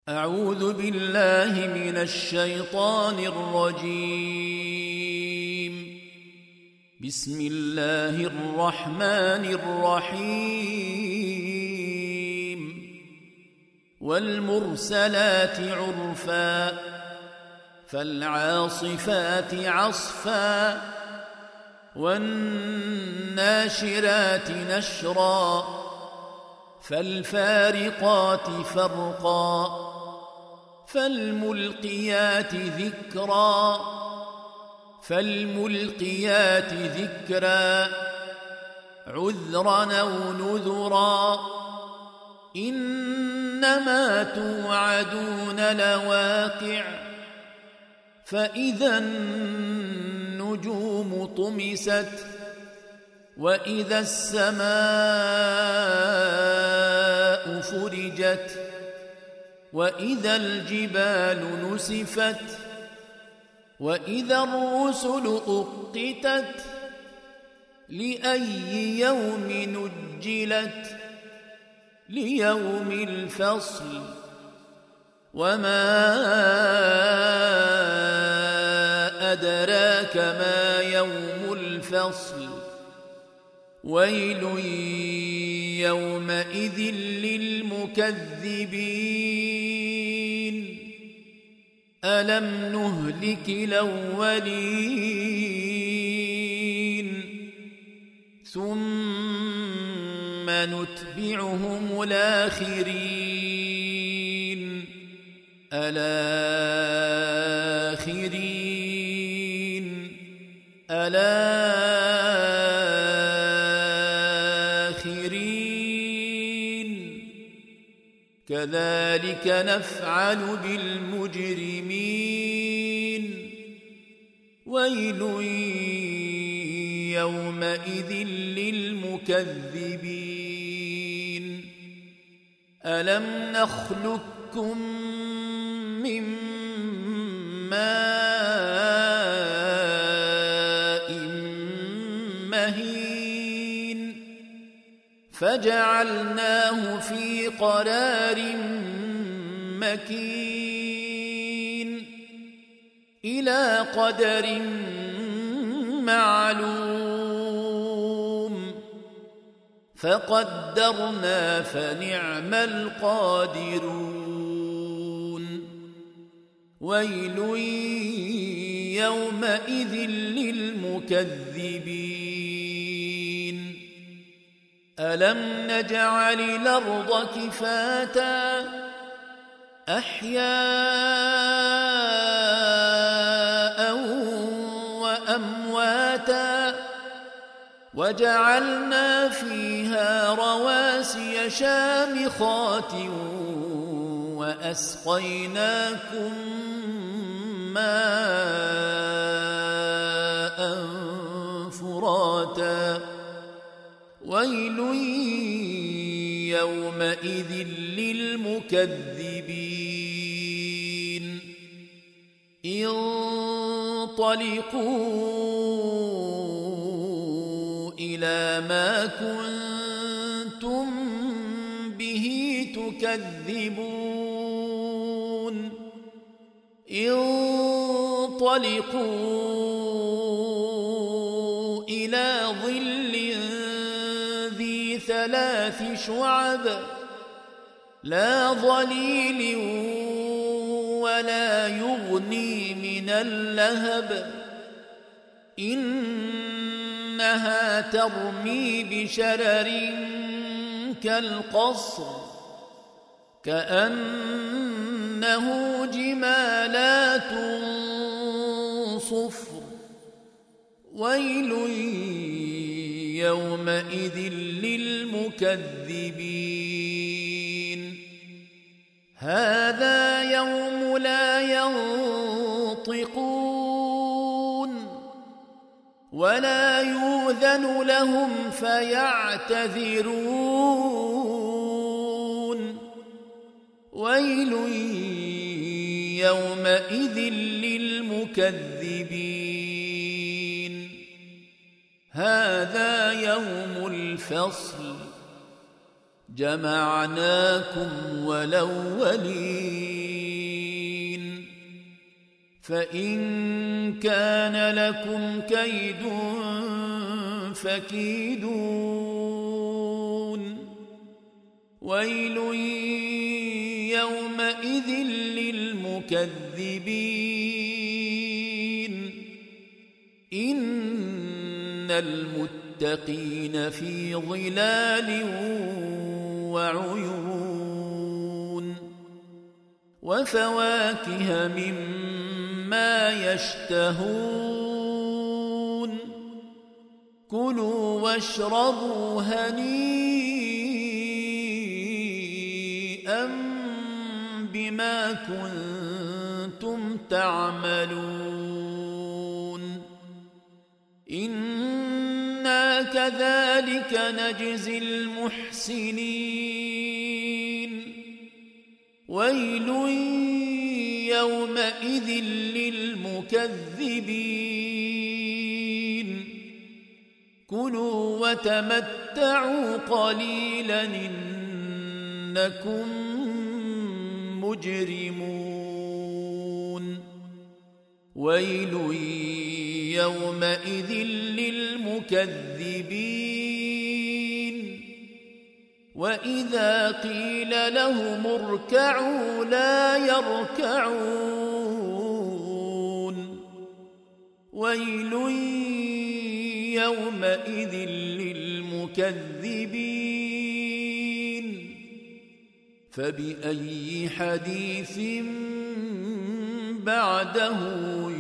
أعوذ بالله من الشيطان الرجيم. بسم الله الرحمن الرحيم. والمرسلات عرفا فالعاصفات عصفا والناشرات نشرا فالفارقات فرقا فالملقيات ذكرا عذرا أو نذرا إنما توعدون لواقع فإذا النجوم طمست وإذا السماء فرجت وإذا الجبال نسفت وإذا الرسل أقتت لأي يوم نجلت ليوم الفصل وما أدراك ما يوم الفصل ويل يومئذ للمكذبين ألم نهلك الأولين ثم نتبعهم الآخرين كذلك نفعل بالمجرمين ويل يومئذ للمكذبين ألم نخلقكم من ماء مهين فجعلناه في قرار مكين إلى قدر معلوم فقدرنا فنعم القادرون ويل يومئذ للمكذبين ألم نجعل الأرض كفاتا أحياء وأمواتا وجعلنا فيها رواسي شامخات وأسقيناكم ماء فراتا ويل يومئذ للمكذبين انطلقوا إلى ما كنتم به تكذبون انطلقوا إلى ظل ذي 3 شعب لا ظليل ولا يغني من اللهب إنها ترمي بشرر كالقصر كأنه جمالات صفر ويل يومئذ للمكذبين هذا يوم لا ينطقون ولا يؤذن لهم فيعتذرون ويل يومئذ للمكذبين هذا يوم الفصل جمعناكم والأولين فإن كان لكم كيد فكيدون ويل يومئذ للمكذبين إن المتقين في ظلال وعيون وفواكه مما يشتهون كلوا واشربوا هنيئا بما كنتم تعملون إنا كذلك نجزي المحسنين ويل يومئذ للمكذبين كلوا وتمتعوا قليلا إنكم مجرمون ويل يومئذ للمكذبين وإذا قيل لهم اركعوا لا يركعون ويل يومئذ للمكذبين فبأي حديث بعده